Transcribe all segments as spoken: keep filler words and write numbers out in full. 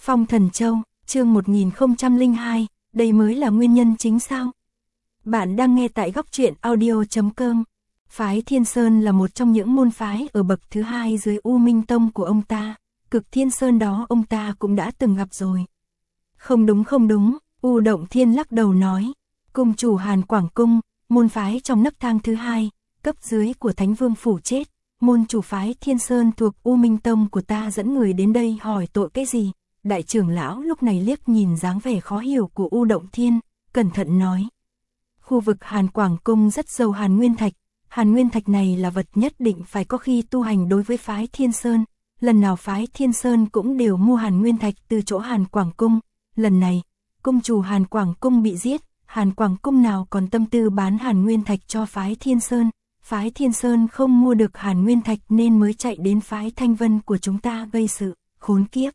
Phong Thần Châu, chương một nghìn không trăm lẻ hai, đây mới là nguyên nhân chính sao? Bạn đang nghe tại góc truyện audio chấm com. Phái Thiên Sơn là một trong những môn phái ở bậc thứ hai dưới U Minh Tông của ông ta, Cực Thiên Sơn đó ông ta cũng đã từng gặp rồi. Không đúng không đúng, U Động Thiên lắc đầu nói, cung chủ Hàn Quảng Cung, môn phái trong nấc thang thứ hai, cấp dưới của Thánh Vương Phủ chết, môn chủ phái Thiên Sơn thuộc U Minh Tông của ta dẫn người đến đây hỏi tội cái gì? Đại trưởng lão lúc này liếc nhìn dáng vẻ khó hiểu của U Động Thiên, cẩn thận nói. Khu vực Hàn Quảng Cung rất giàu Hàn Nguyên Thạch, Hàn Nguyên Thạch này là vật nhất định phải có khi tu hành đối với phái Thiên Sơn, lần nào phái Thiên Sơn cũng đều mua Hàn Nguyên Thạch từ chỗ Hàn Quảng Cung, lần này, cung chủ Hàn Quảng Cung bị giết, Hàn Quảng Cung nào còn tâm tư bán Hàn Nguyên Thạch cho phái Thiên Sơn, phái Thiên Sơn không mua được Hàn Nguyên Thạch nên mới chạy đến phái Thanh Vân của chúng ta gây sự, khốn kiếp.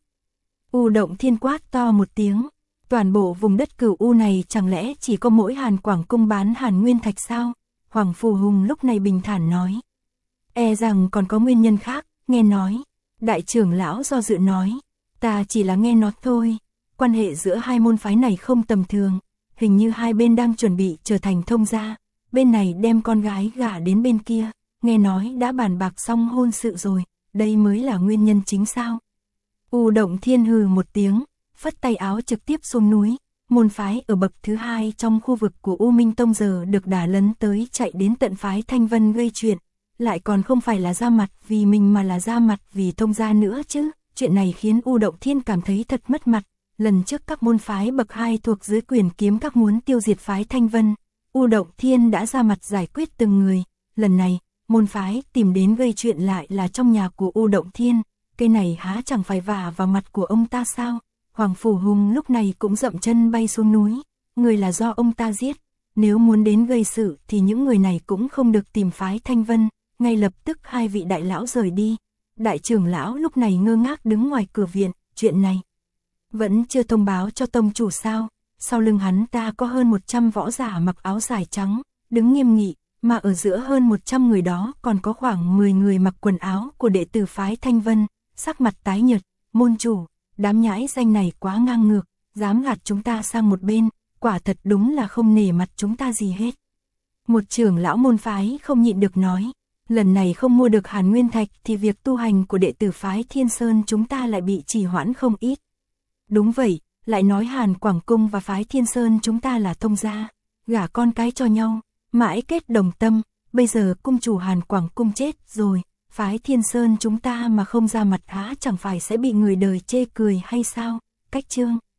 U Động Thiên quát to một tiếng, toàn bộ vùng đất Cửu U này chẳng lẽ chỉ có mỗi Hàn Quảng Cung bán Hàn Nguyên Thạch sao? Hoàng Phù Hùng lúc này bình thản nói. E rằng còn có nguyên nhân khác, nghe nói. Đại trưởng lão do dự nói, ta chỉ là nghe nói thôi, quan hệ giữa hai môn phái này không tầm thường, hình như hai bên đang chuẩn bị trở thành thông gia, bên này đem con gái gả đến bên kia, nghe nói đã bàn bạc xong hôn sự rồi, đây mới là nguyên nhân chính sao? U Động Thiên hừ một tiếng, phất tay áo trực tiếp xuống núi, môn phái ở bậc thứ hai trong khu vực của U Minh Tông giờ được đả lấn tới chạy đến tận phái Thanh Vân gây chuyện, lại còn không phải là ra mặt vì mình mà là ra mặt vì thông gia nữa chứ, chuyện này khiến U Động Thiên cảm thấy thật mất mặt, lần trước các môn phái bậc hai thuộc dưới quyền kiếm các muốn tiêu diệt phái Thanh Vân, U Động Thiên đã ra mặt giải quyết từng người, lần này, môn phái tìm đến gây chuyện lại là trong nhà của U Động Thiên, cái này há chẳng phải vả vào mặt của ông ta sao? Hoàng Phủ Hùng lúc này cũng dậm chân bay xuống núi, người là do ông ta giết, nếu muốn đến gây sự thì những người này cũng không được tìm phái Thanh Vân, ngay lập tức hai vị đại lão rời đi. Đại trưởng lão lúc này ngơ ngác đứng ngoài cửa viện, chuyện này vẫn chưa thông báo cho tông chủ sao? Sau lưng hắn ta có hơn một trăm võ giả mặc áo dài trắng, đứng nghiêm nghị, mà ở giữa hơn một trăm người đó còn có khoảng mười người mặc quần áo của đệ tử phái Thanh Vân, sắc mặt tái nhợt, môn chủ, đám nhãi danh này quá ngang ngược, dám gạt chúng ta sang một bên, quả thật đúng là không nể mặt chúng ta gì hết. Một trưởng lão môn phái không nhịn được nói, lần này không mua được Hàn Nguyên Thạch thì việc tu hành của đệ tử phái Thiên Sơn chúng ta lại bị trì hoãn không ít. Đúng vậy, lại nói Hàn Quảng Cung và phái Thiên Sơn chúng ta là thông gia, gả con cái cho nhau, mãi kết đồng tâm, bây giờ cung chủ Hàn Quảng Cung chết rồi, phái Thiên Sơn chúng ta mà không ra mặt há chẳng phải sẽ bị người đời chê cười hay sao? Cách chương